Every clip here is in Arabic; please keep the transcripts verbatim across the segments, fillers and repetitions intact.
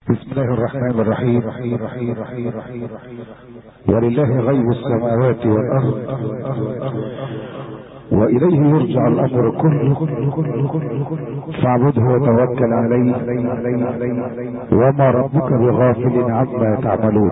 بسم الله الرحمن الرحيم. ولله غيب السماوات والأرض وإليه يرجع الأمر كله فاعبده وتوكل عليه وما ربك بغافل عما تعملون.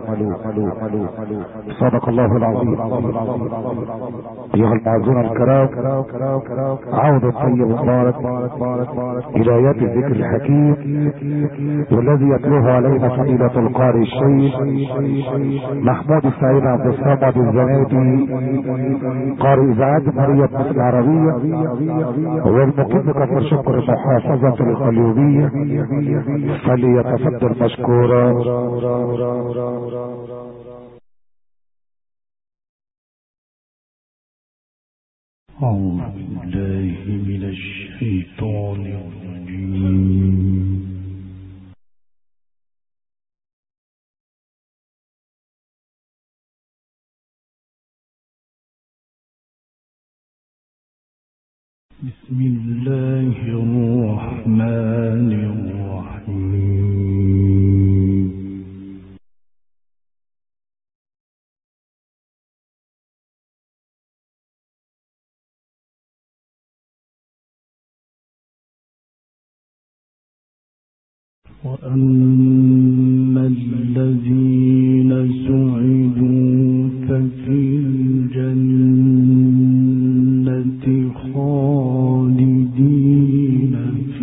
صدق الله العظيم. أيها المعزون الكرام، عودة طيب مبارك إلى آيات الذكر الحكيم والذي يتلوه علينا فضيلة القارئ الشيخ محمود السعيد عبد الصمد الزنادي، قارئ إذاعة مريم مصر العربية والمقيم كفر شكر محافظة القليوبية، فليتفضل مشكورا. أعوذ بالله من الشيطان الرجيم. بسم الله الرحمن الرحيم. وأما الذين سعدوا ففي الجنة خالدين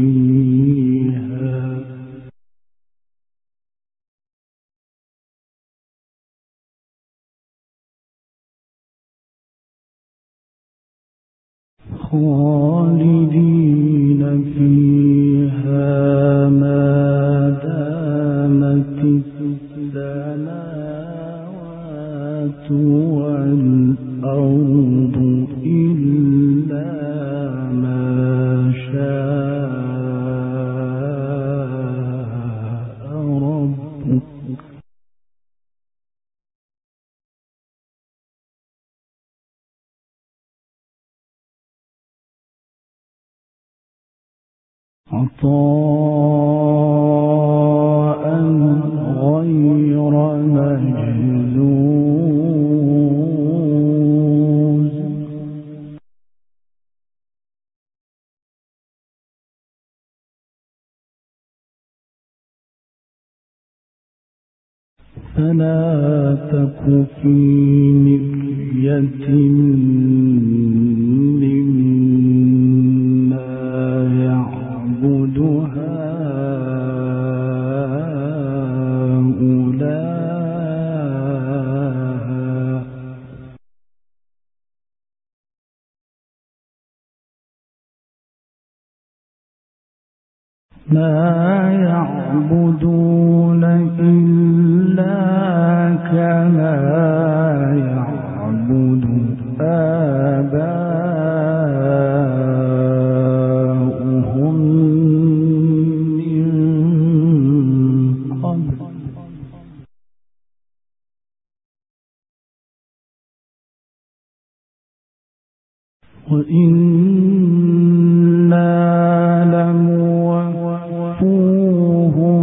فيها خالدين فيها ما دامت السماوات والأرض إلا ما شاء ربك عطاء غير مجذوذ. فلا تك في مرية مما يعبد هؤلاء ما يعبدون إلا كما يعبد آباؤهم من قبل وإنا لموفوهم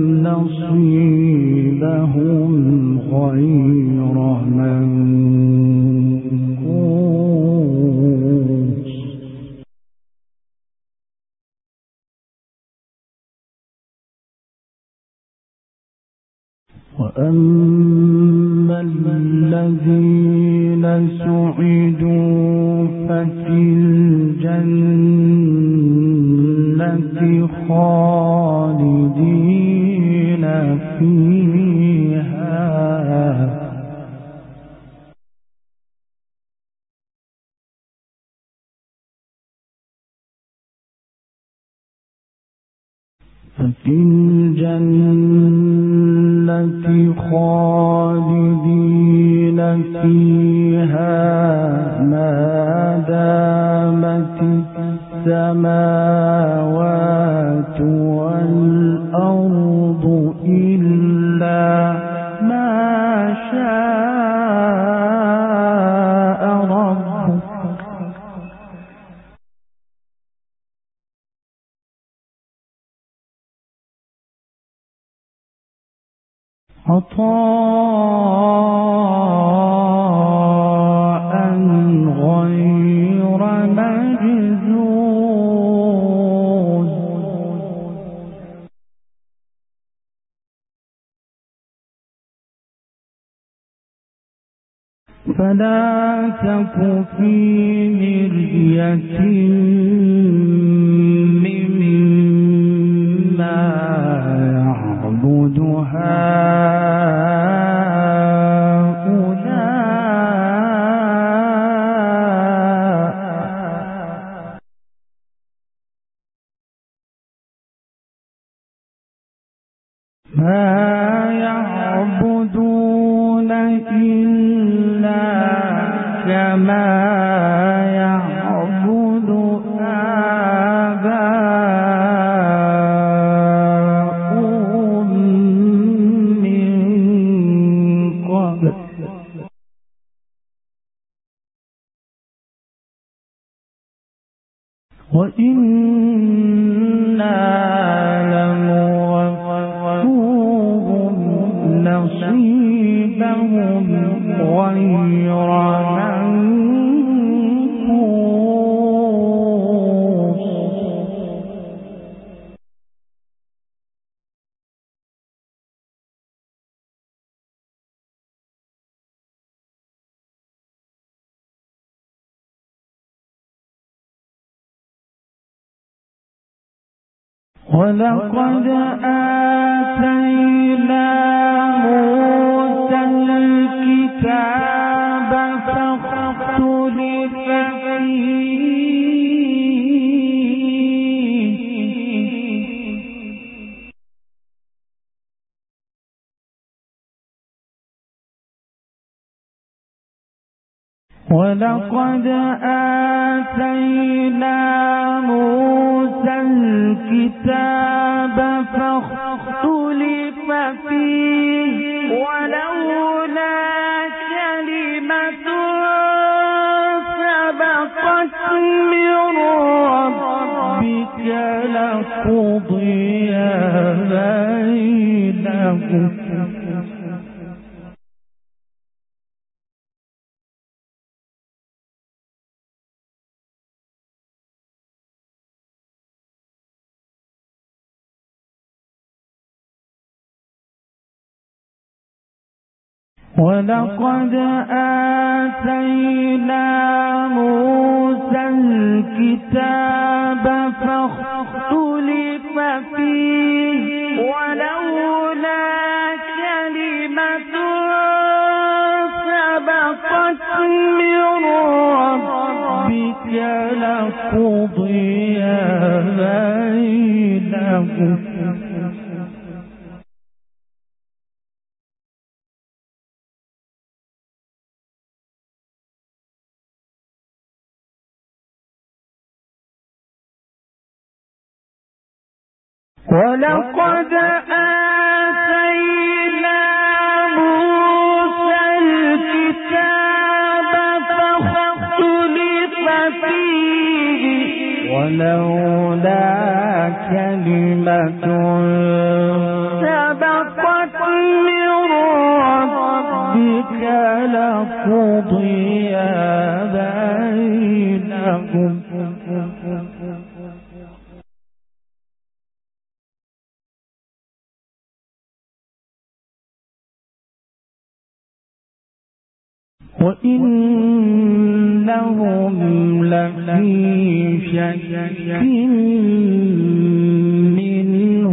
نصيبهم غير منقوص. وأما الذين سعدوا ففي الجنة خالدين فيها ففي الجنة خالدين فيها ما دامت السماوات والأرض إلا ما شاء ربك عطاء غير مجذوذ فلا تك في مرية مما يعبد هؤلاء ما يعبدون إلا كما يعبد آباؤهم من قبل وإنا لموفوهم نصيبهم غير منقوص ولقد آتينا موسى الكتاب فاختلف فيه ولقد آتينا موسى الكتاب فاختلف فيه ولولا كلمة سبقت من ربك لقضي بينهم ولقد آتينا موسى الكتاب فاختلف فيه ولولا كلمة سبقت من ربك لقضي بينهم ولقد آتينا موسى الكتاب فاختلف فيه ولولا كلمة سبقت من ربك لقضي بينهم وإنهم لفي شك منه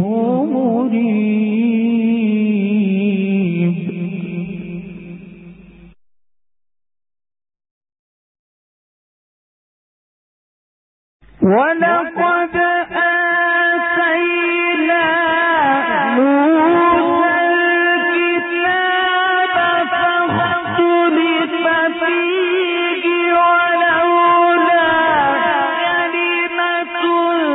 مريب ولقد آتينا موسى الكتاب فاختلف فيه ولولا كلمة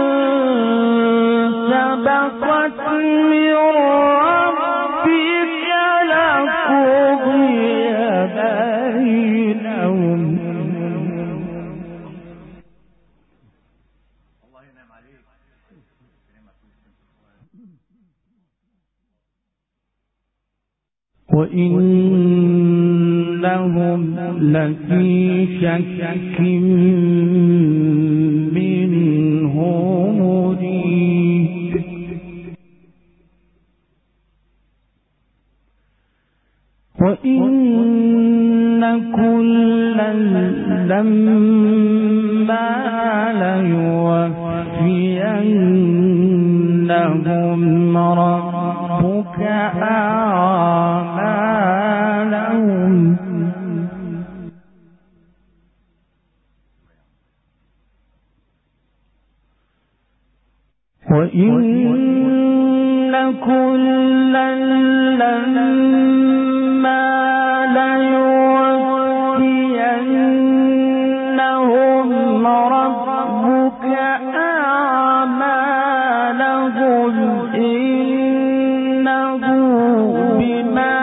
سبقت من ربك لقضي بينهم وإنهم لفي شك منه مريب وإن كلا لما ليوفينهم ربك أعمالهم وإن كلا لما ليوفينهم ربك أعمالهم إنه بما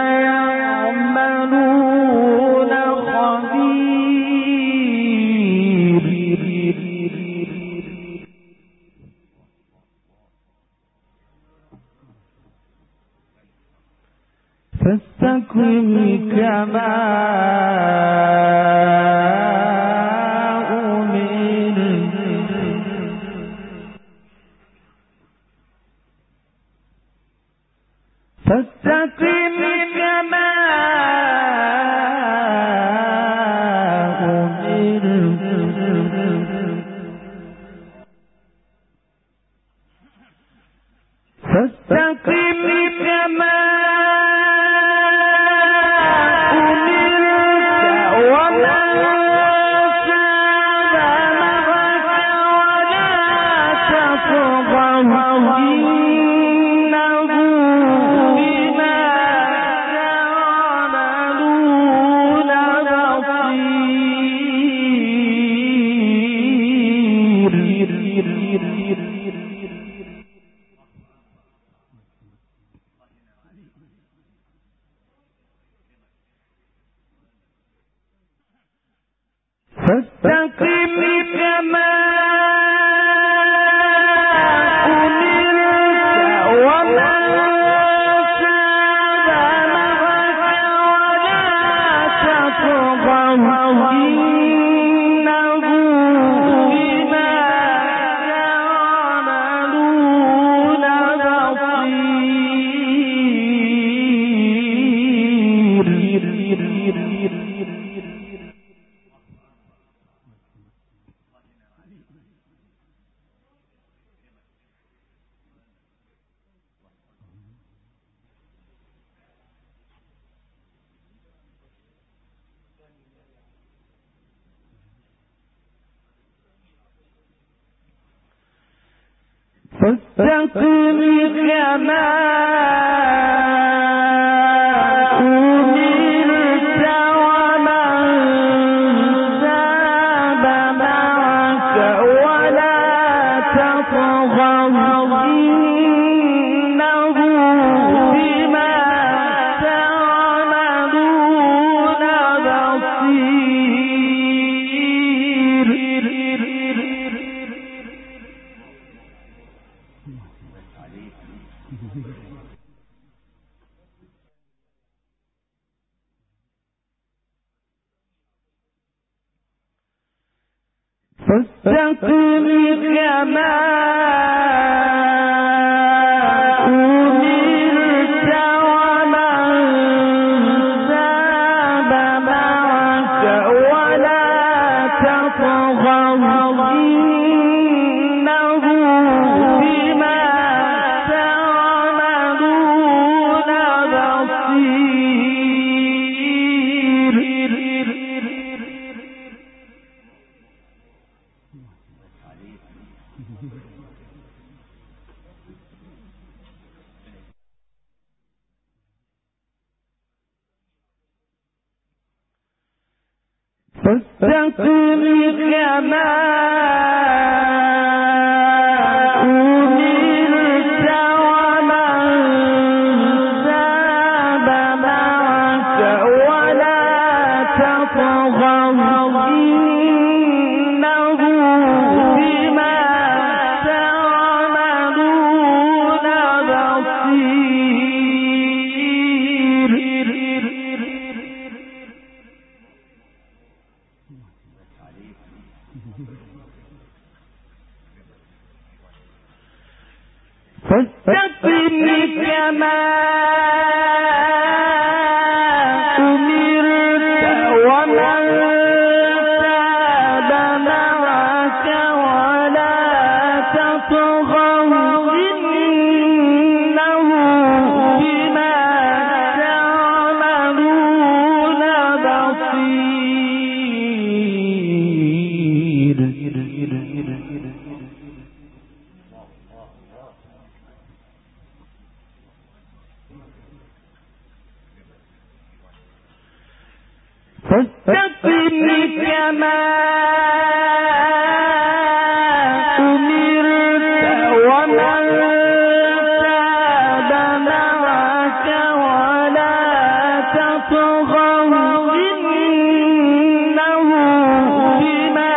يعملون خبير فاستقم كما أمرت فاستقم كما أمرت فاستقم كما فاستقم كما أمرت ومن تاب معك ولا تطغوا إنه بما تعملون بصير فاستقم كما أمرت ومن تاب معك ولا تطغوا إنه بما تعملون بصير فاستقم كما أمرت ومن تاب معك ولا تطغوا إنه بما تعملون بصير فاستقم كما أمرت ومن تاب معك ولا تطغوا إنه بما تعملون بصير فاستقم كما أمرت ومن تاب معك ولا تطغوا إنه بما تعملون بصير. فاستقم كما أمرت ومن تاب معك ولا تطغوا إنه بما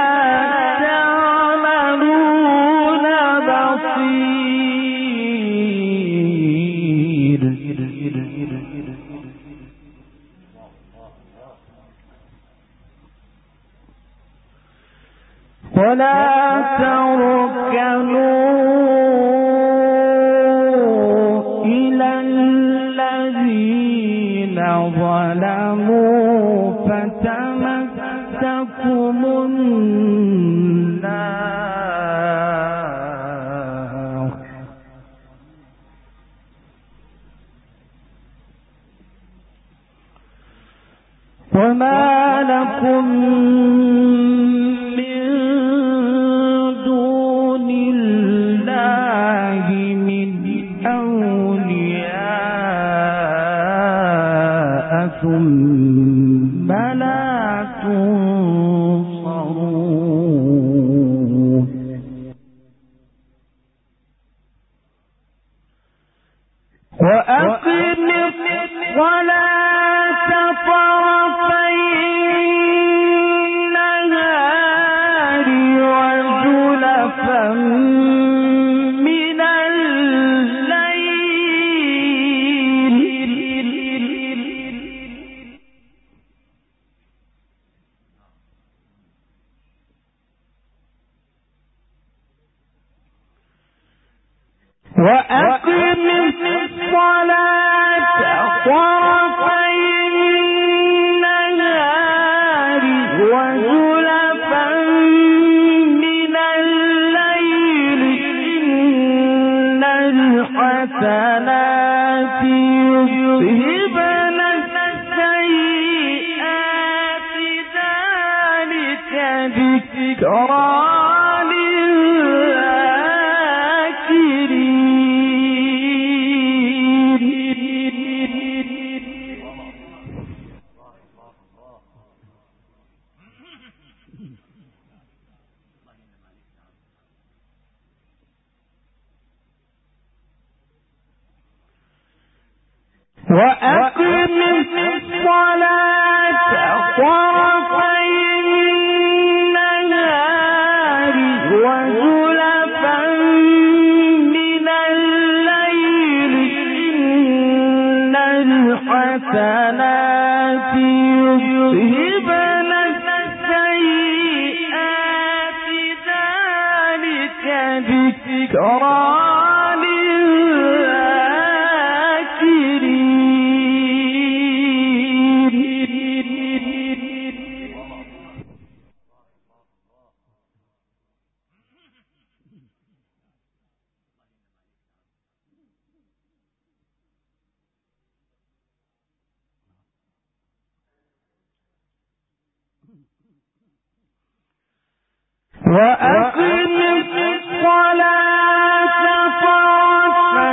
تعملون بصير. ولا تركنوا إلى الذين ظلموا فتمسكم النار وما لكم ثم لا تنصرون. وأقم الصلاة طرفي النهار وزلفا من وأقم الصلاة طرفي النهار وزلفا من الليل إن الحسنات يذهبن السيئات ذلك ذكرى وأقم الصلاة طرفي النهار وزلفا من الليل إن الحسنات يذهبن السيئات ذلك ذكرى وأقم الصلاة طرفي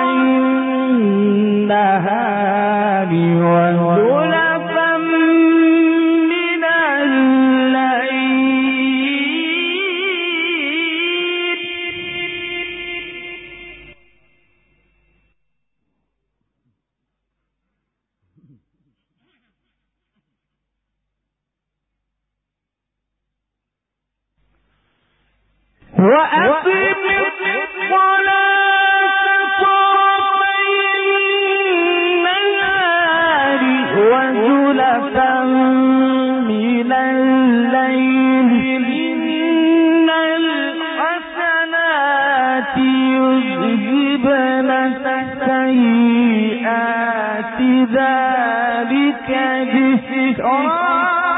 النهار وزلفا من الليل وأقم الصلاة طرفي النهار وزلفا من الليل إن الحسنات يذهبن السيئات ذلك ذكرى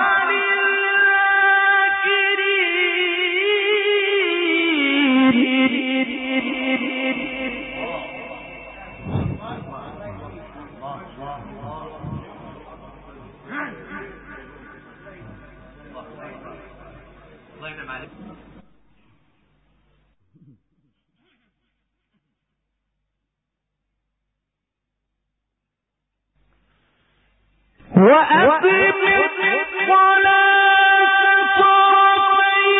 وأقم الصلاة طرفي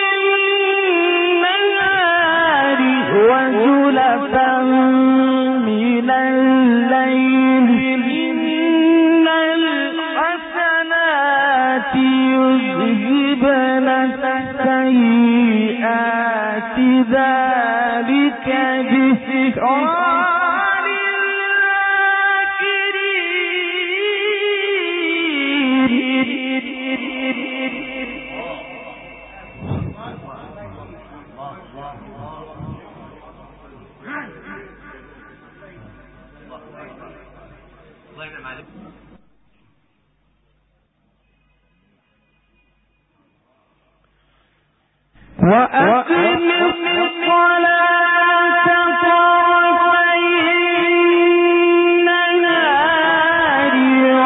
النهار وزلفا من الليل إن الحسنات يذهبن السيئات ذلك ذكرى وأقم الصلاة طرفي النهار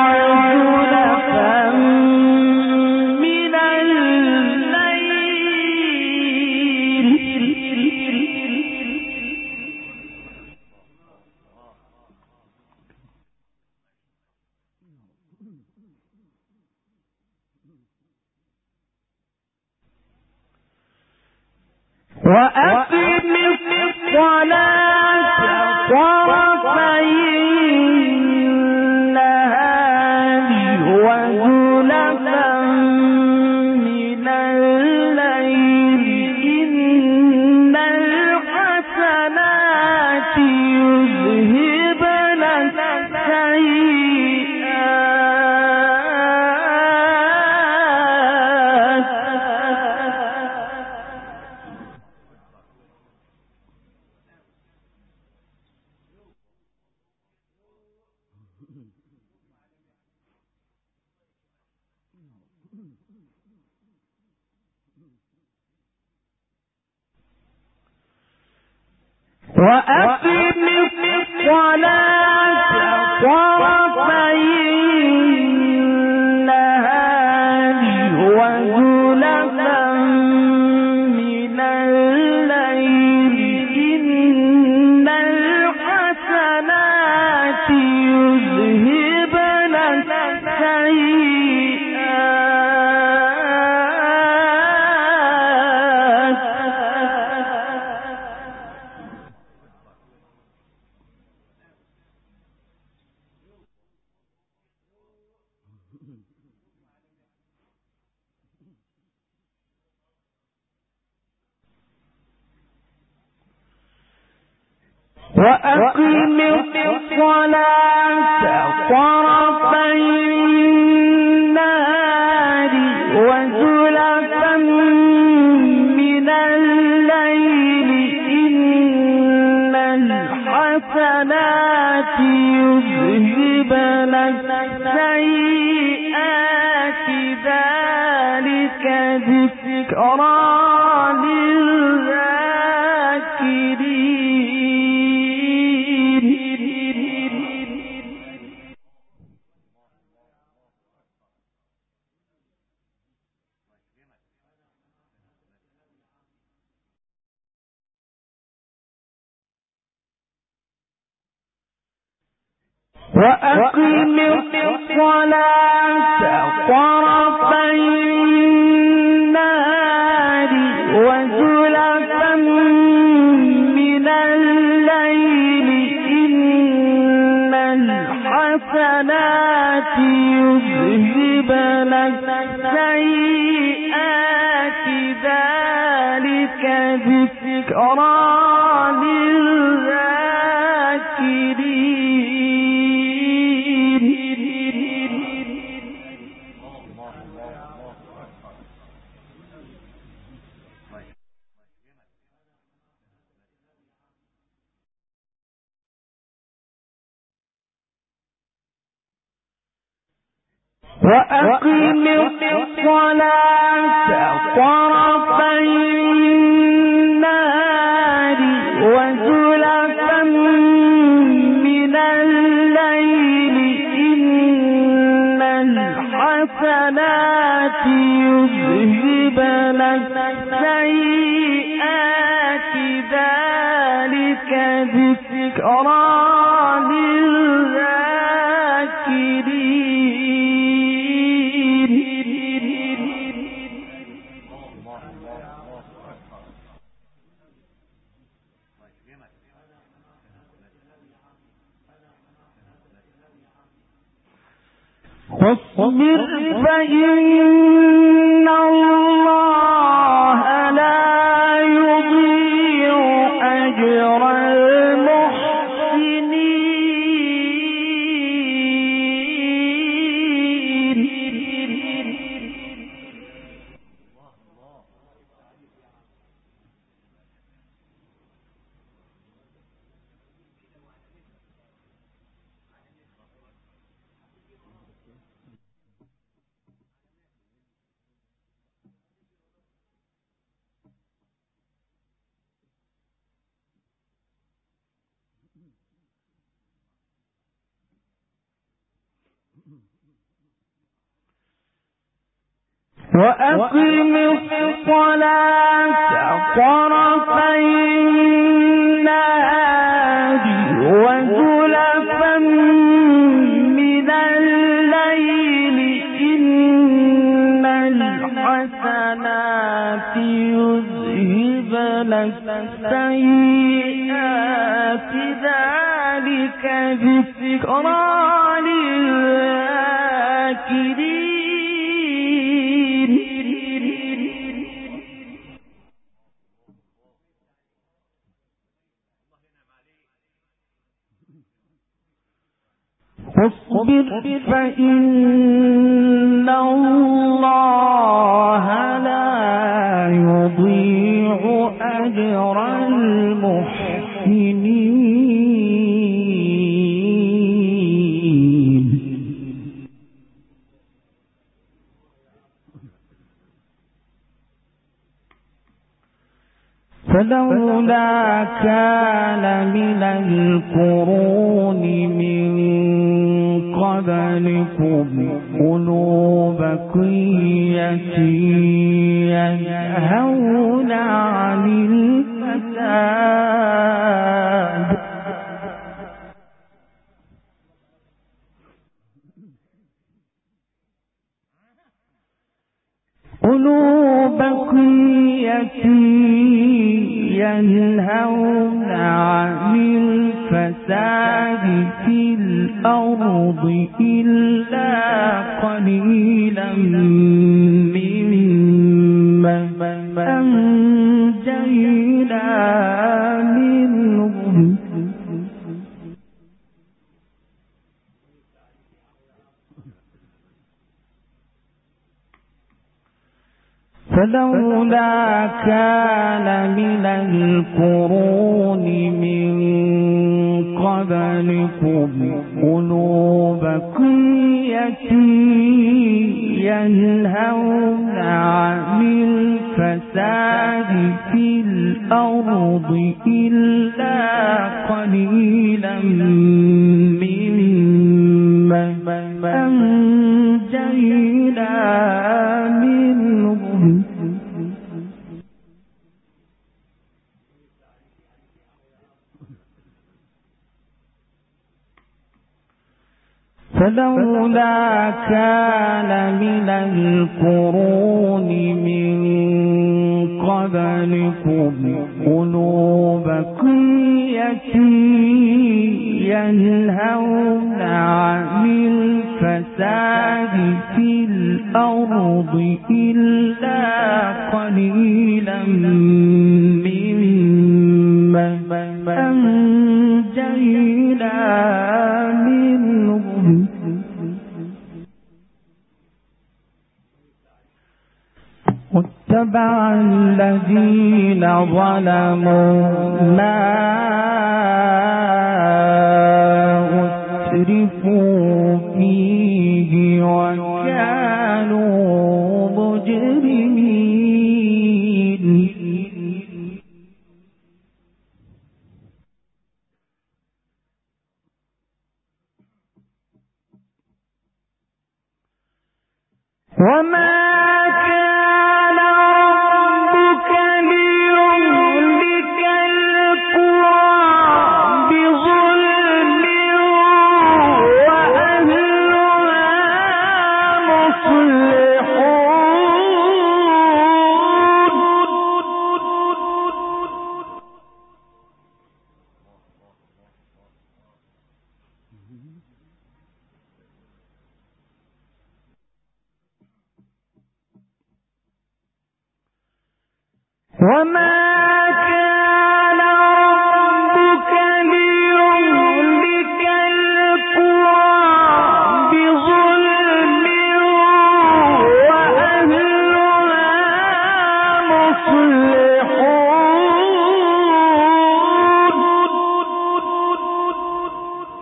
وزلفا من وأقم الصلاة طرفي النهار وزلفا من الليل إن الحسنات يذهبن وأقم الصلاة طرفي النهار وزلفا من الليل إن الحسنات يذهبن وأقم الصلاة طرفي النهار وزلفا من الليل إن الحسنات يذهبن السيئات ذلك ذكرى وأقم الصلاة طرفي النهار وزلفا من الليل إن الحسنات يذهبن السيئات ذلك ذكرى وأقم الصلاة طرفي النهار وزلفا من الليل إن الحسنات يذهبن السيئات ذلك ذكرى فاصبر فإن الله لا يضيع أجر المحسنين. وأقم الصلاة طرفي النهار وزلفا من الليل إن الحسنات يذهبن السيئات ذلك ذكرى للذاكرين. فاصبر فإن الله لا يضيع أجر المحسنين. فلولا كان من القرون من قبلكم أولو بقية ينهون عن الفساد أولو بقية ينهون عن الفساد في الأرض إلا قليلا ممن أنجينا منهم. فلولا كان من القرون من قبلكم أولو بقية ينهون عن الفساد في الأرض إلا قليلا ممن أنجينا منهم. فلولا كان من القرون من قبلكم أولو بقية ينهون عن الفساد في الأرض إلا قليلا ممن أنجينا منهم. واتبع الذين ظلموا ما أترفوا فيه وكانوا مجرمين وما وما كان ربك ليهلك القرى بظلم وأهلها مصلحون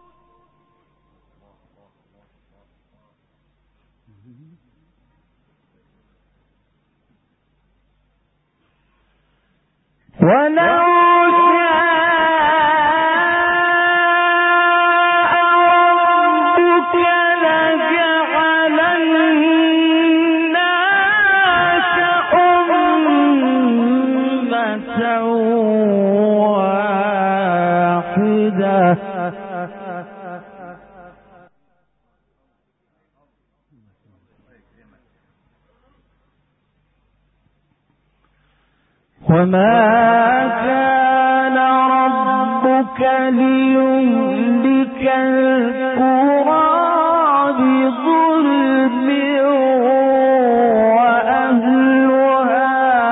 ولو وما كان ربك ليهلك القرى بظلم وأهلها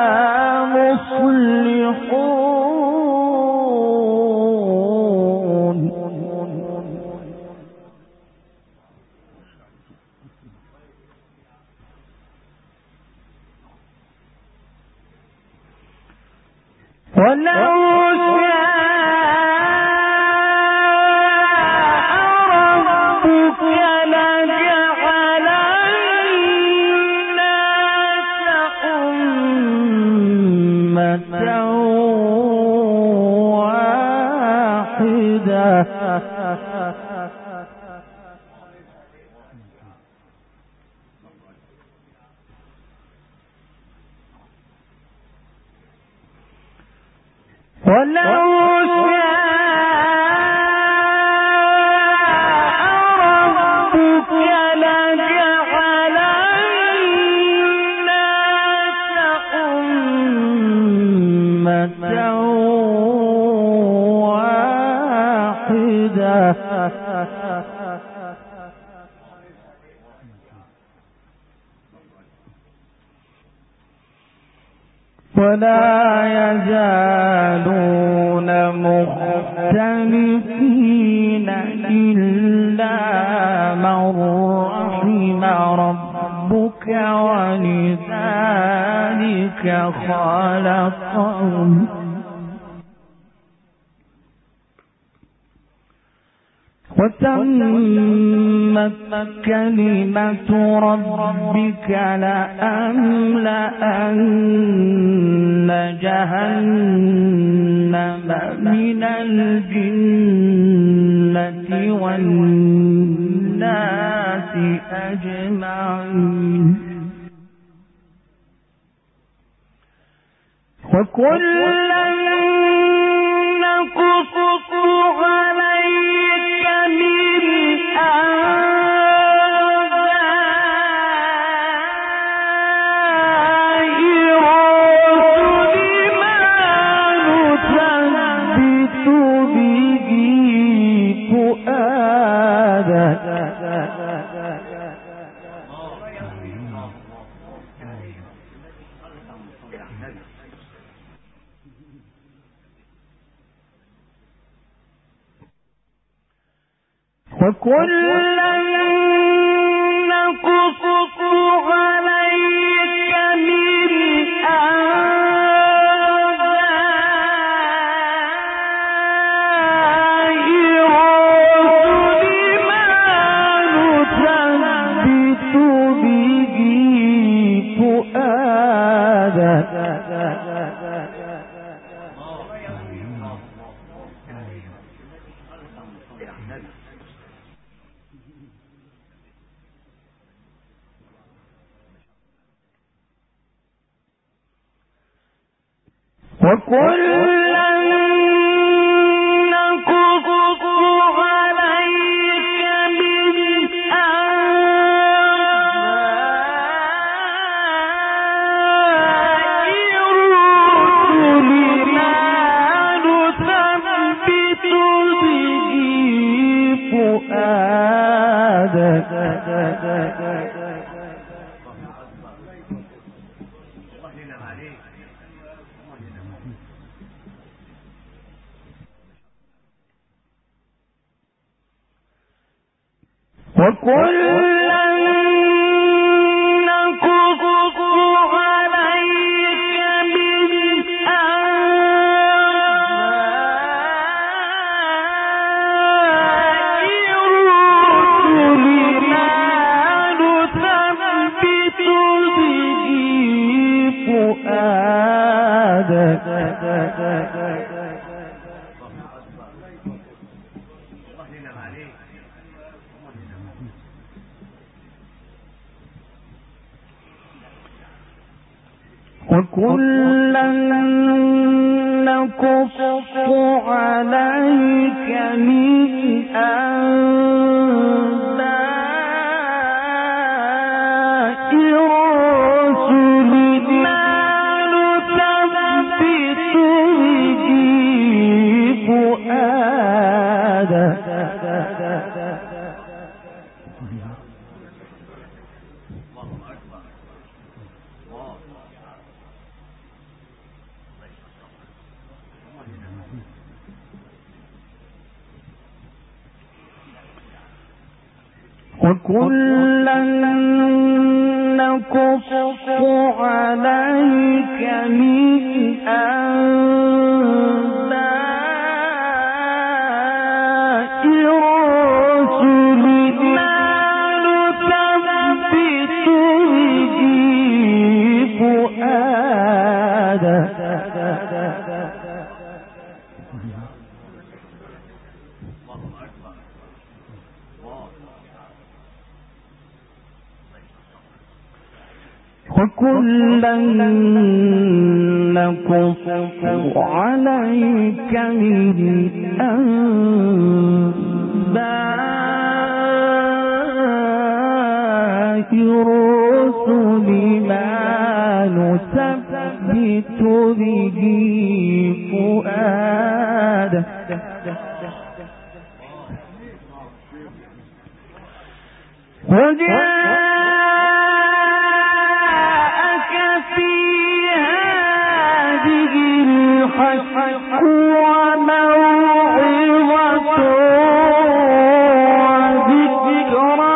مصلحون ولو ولو ولا يزالون مختلفين إلا من رحم ربك ولذلك خلقهم وتمت كلمة ربك لأملأن جهنم من الجنة والناس أجمعين وكلا نقص عليك من أنباء الرسل ما نثبت به فؤادك وكلا نقص عليك من أنباء الرسل ما نثبت وكلا نقص عليك من أنباء رسلنا نثبت به فؤادك وكلا نقص عليك من أنباء رسلنا نثبت به فؤادك وكلا نقص عليك من أنباء رسل ما نثبت به فؤادك وجاءك في هذه الحق وموعظة وذكرى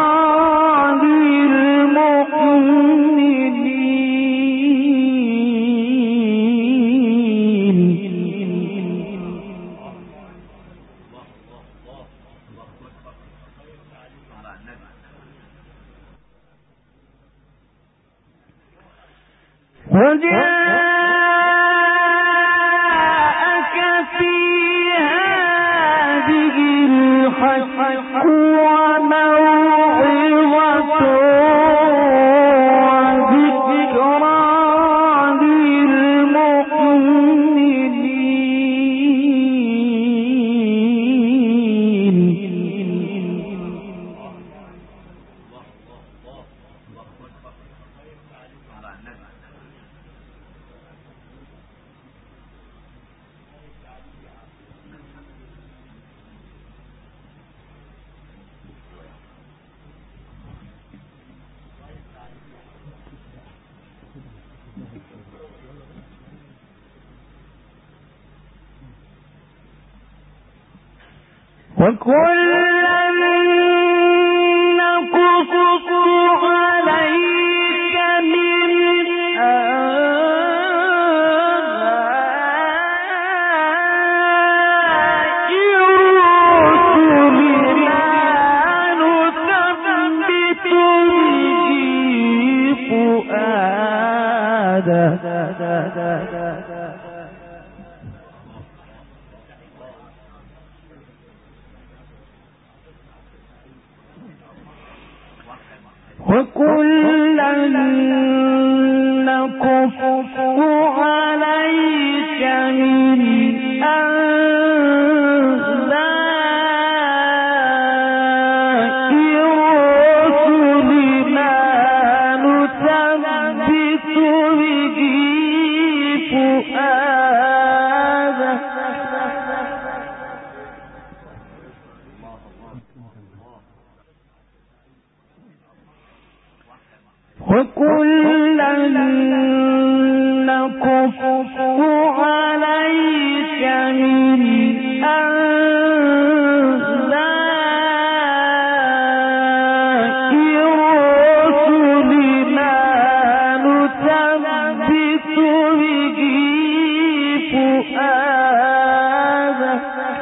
وجاءك في هذه الحق وموعظة وذكرى وكلا نقص عليك من آباء رسلنا نثبت به فؤادك وكلا نقص عليك من أنباء الرسل ما نثبت به فؤادك وكلا نقص عليك من أنباء الرسل ما نثبت به فؤادك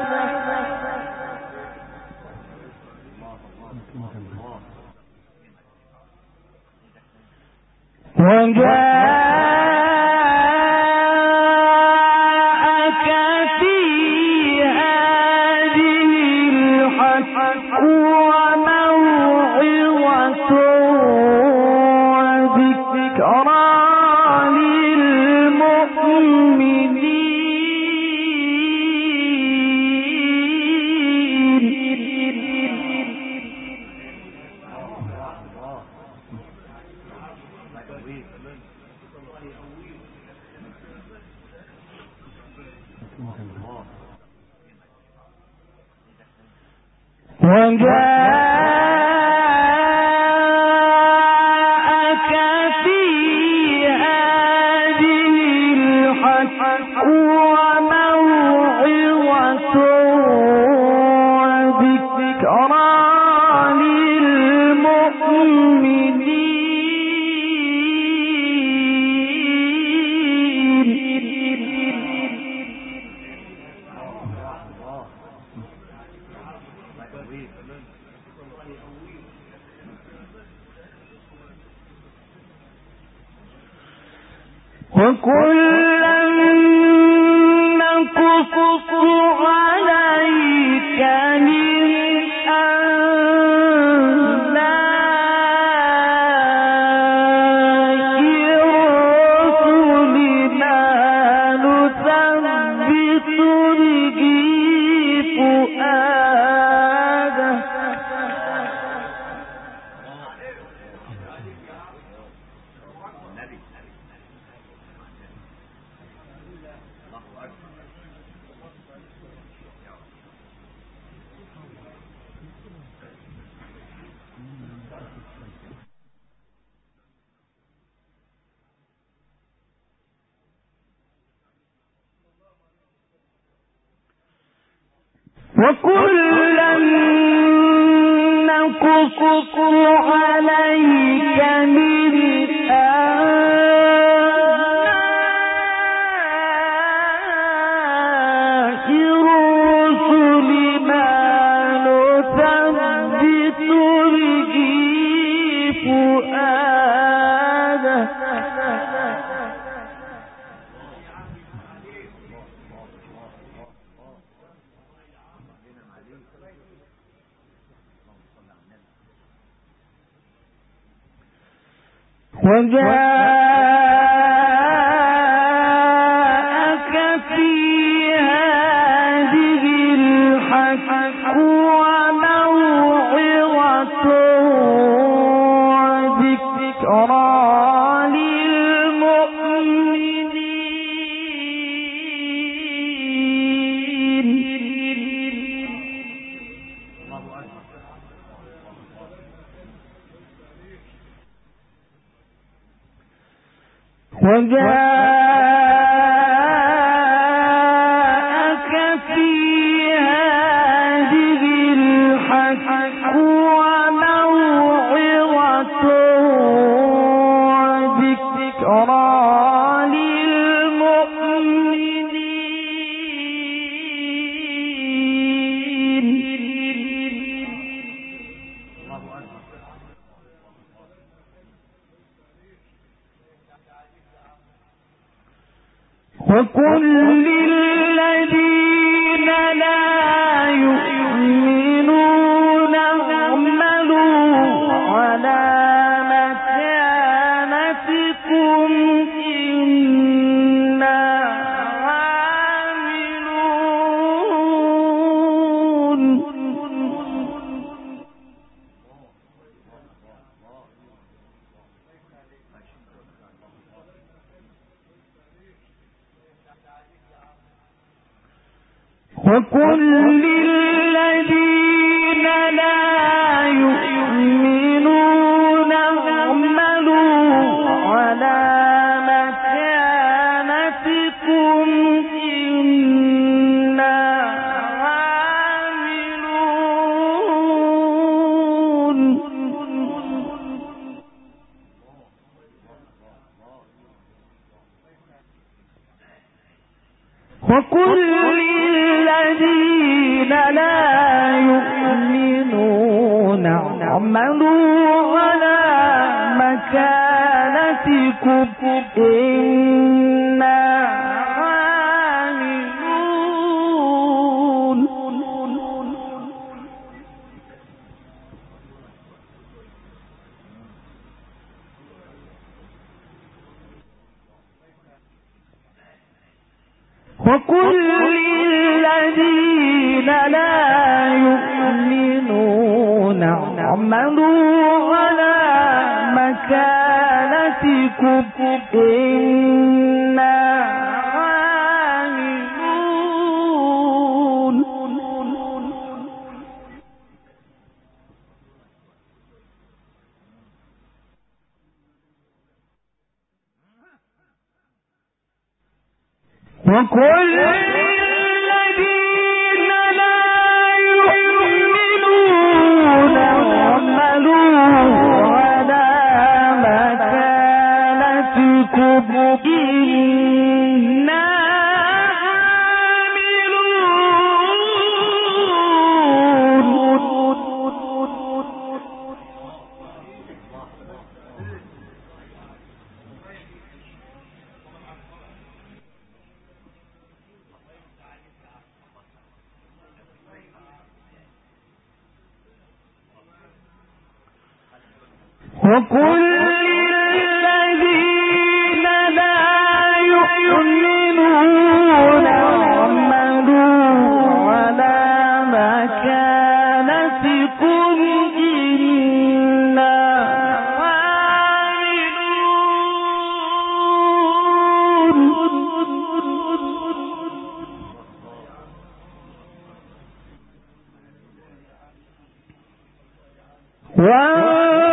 وجاءك في هذه الحق وموعظة وذكرى وجاءك في هذه الحق وموعظة وذكرى وكلا نقص عليك من أنباء الرسل ما نثبت به فؤادك وكلا نقص عليك من أنباء الرسل ما نثبت به فؤادك وجاءك في هذه الحق وموعظة وذكرى وجاءك في هذه الحق وموعظة وذكرى وكل الذين لا يؤمنون اعملوا على وقل للذين لا يؤمنون اعملوا على مكانتكم إنا عاملون وقل للذين لا يؤمنون اعملوا على مكانتكم إنا عاملون وقل للذين لا يؤمنون اعملوا على مكانتكم إنا عاملون وقل للذين لا يؤمنون اعملوا على مكانتكم إنا وقل للذين لا يؤمنون اعملوا على مكانتكم إنا عاملون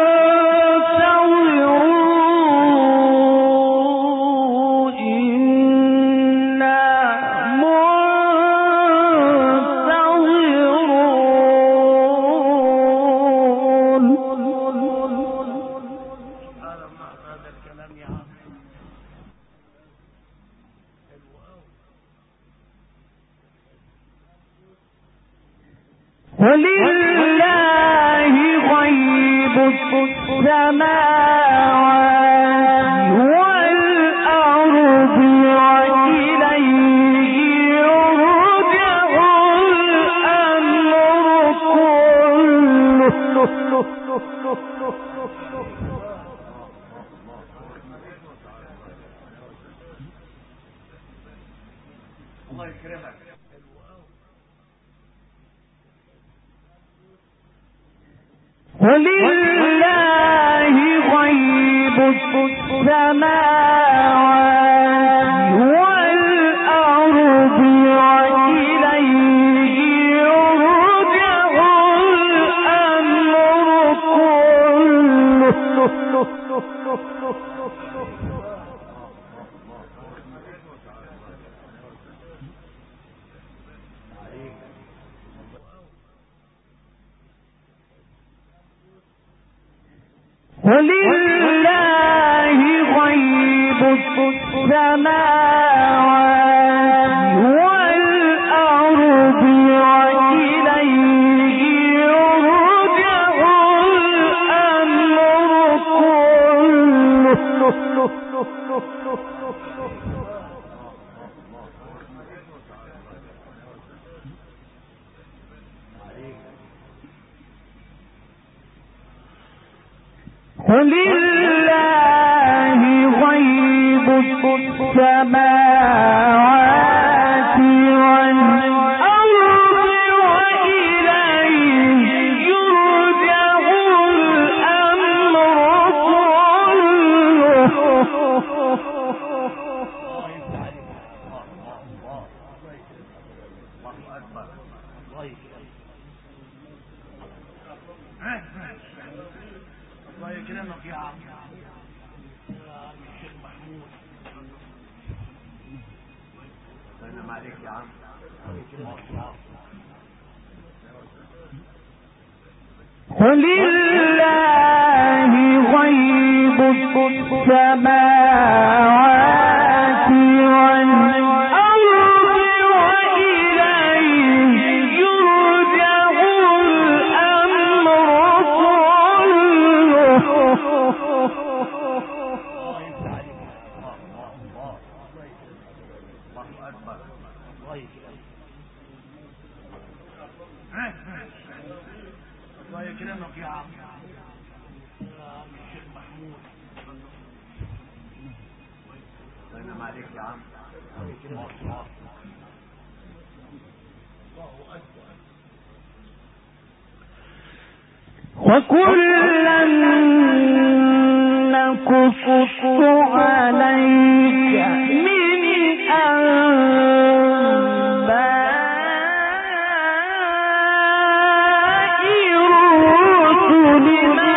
ولله غيب السماوات والأرض وإليه يرجع الأمر كله الله يكرمك. ولله غيب السماوات والأرض وإليه يرجع الأمر كله ولله غيب السماوات والأرض وإليه يرجع الأمر كله ولله غيب السماوات والأرض وإليه يرجع الأمر كله الله يكرمك يا عم الشيخ محمود. سلام عليك يا عم. قل لله غيب السماوات والأرض وإليه يرجع الأمر كله. الله يكرمك يا عم الشيخ محمود. سلام عليك يا عم. وكلا نقص عليك من أنباء الرسل ما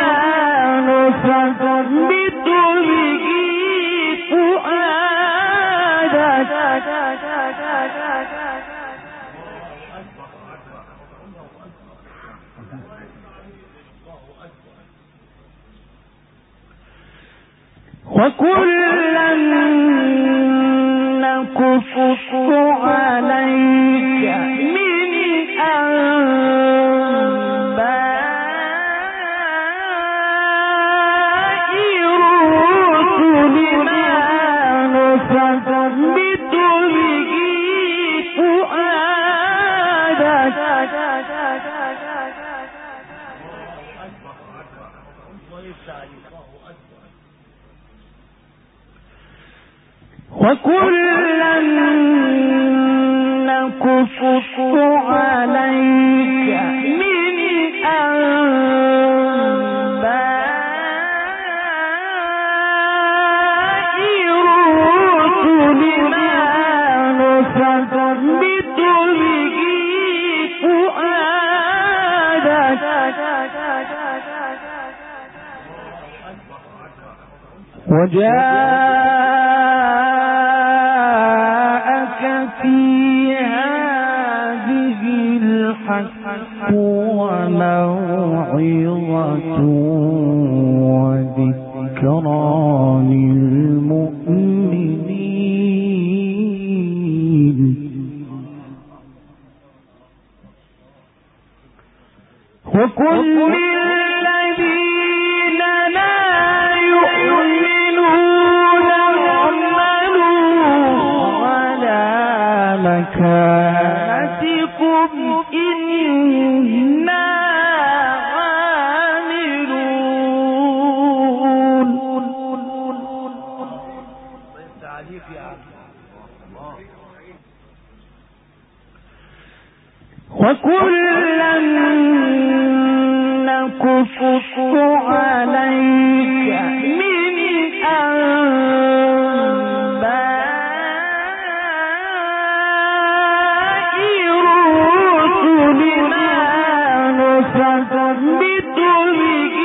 نثبت به فؤادك. وكلا نقص عليك من أنباء الرسل ما نثبت به فؤادك. وكلا نقص عليك من أنباء الرسل ما نثبت به فؤادك. وجاءك في هذه الحق وموعظة وذكرى للمؤمنين. وكل الذين لا يؤمنون مكانتكم إنا عاملون. وكلا نقص عليك من أنباء الرسل ما نثبت به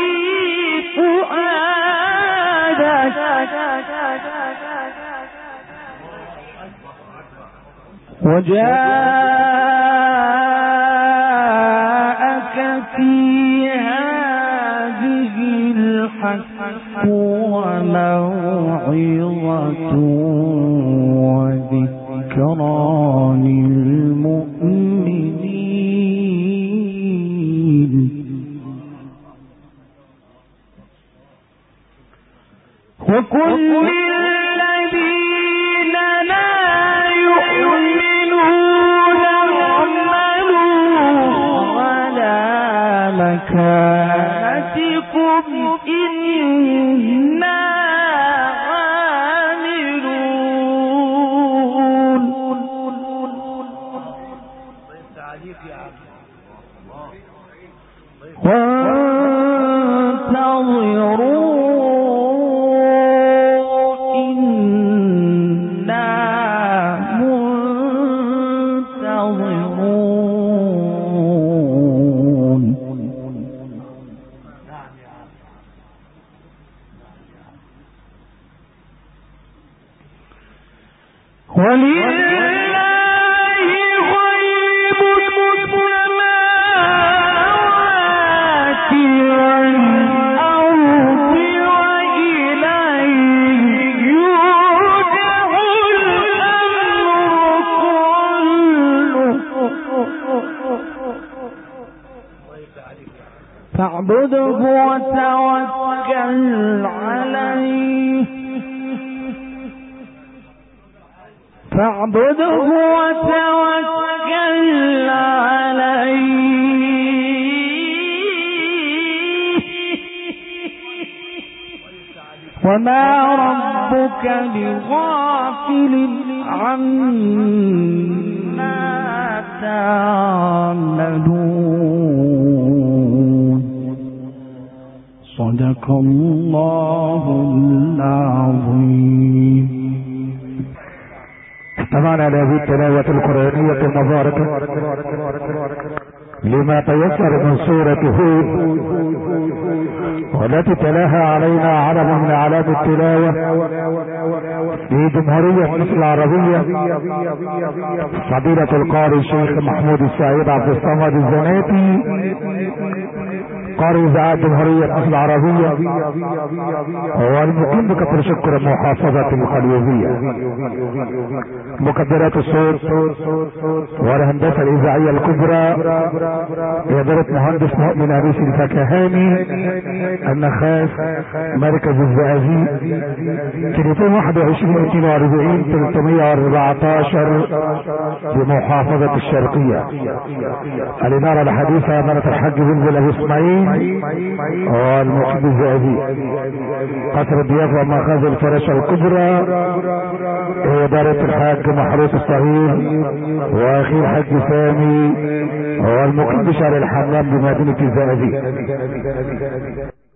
فؤادك. وجاءك في هذه الحق وموعظة وذكرى للمؤمنين. وكل الذين لا يؤمنون على مكانتكم إنا عاملون. وانتظروا إنا منتظرون. ولله غيب السماوات والأرض وإليه يرجع الأمر كله فاعبده وتوكل عليه فاعبده وتوكل عليه وما ربك بغافل عما تعملون. صدق الله العظيم. استمعنا لهذه التلاوة القرآنية المباركة لما تيسر من سورة هود والتي تلاها علينا علم من اعلام التلاوة في جمهورية مصر العربية فضيلة القارئ الشيخ محمود السعيد عبد الصمد الزناتي قارئ إذاعة جمهورية مصر العربية والمقيم بكثر شكر محافظة القليوبية. مقدرات الصوت والهندسة الإذاعية الكبرى إدارة مهندس مؤمن أريس الفكهاني النخاس مركز الزقازيق تليفون واحد وعشرين مئتين وأربعين ثلاثمائة وأربعتاشر بمحافظة الشرقية. الإدارة الحديثة أمانة الحاج بلبل أبو إسماعيل والمقيم بالزقازيق. قصر الضيافة ومخازن الفراشة الكبرى إدارة الحاج محروس الصغير واخي الحاج سامي والمقيم بشارع الحمام بمدينة الزقازيق.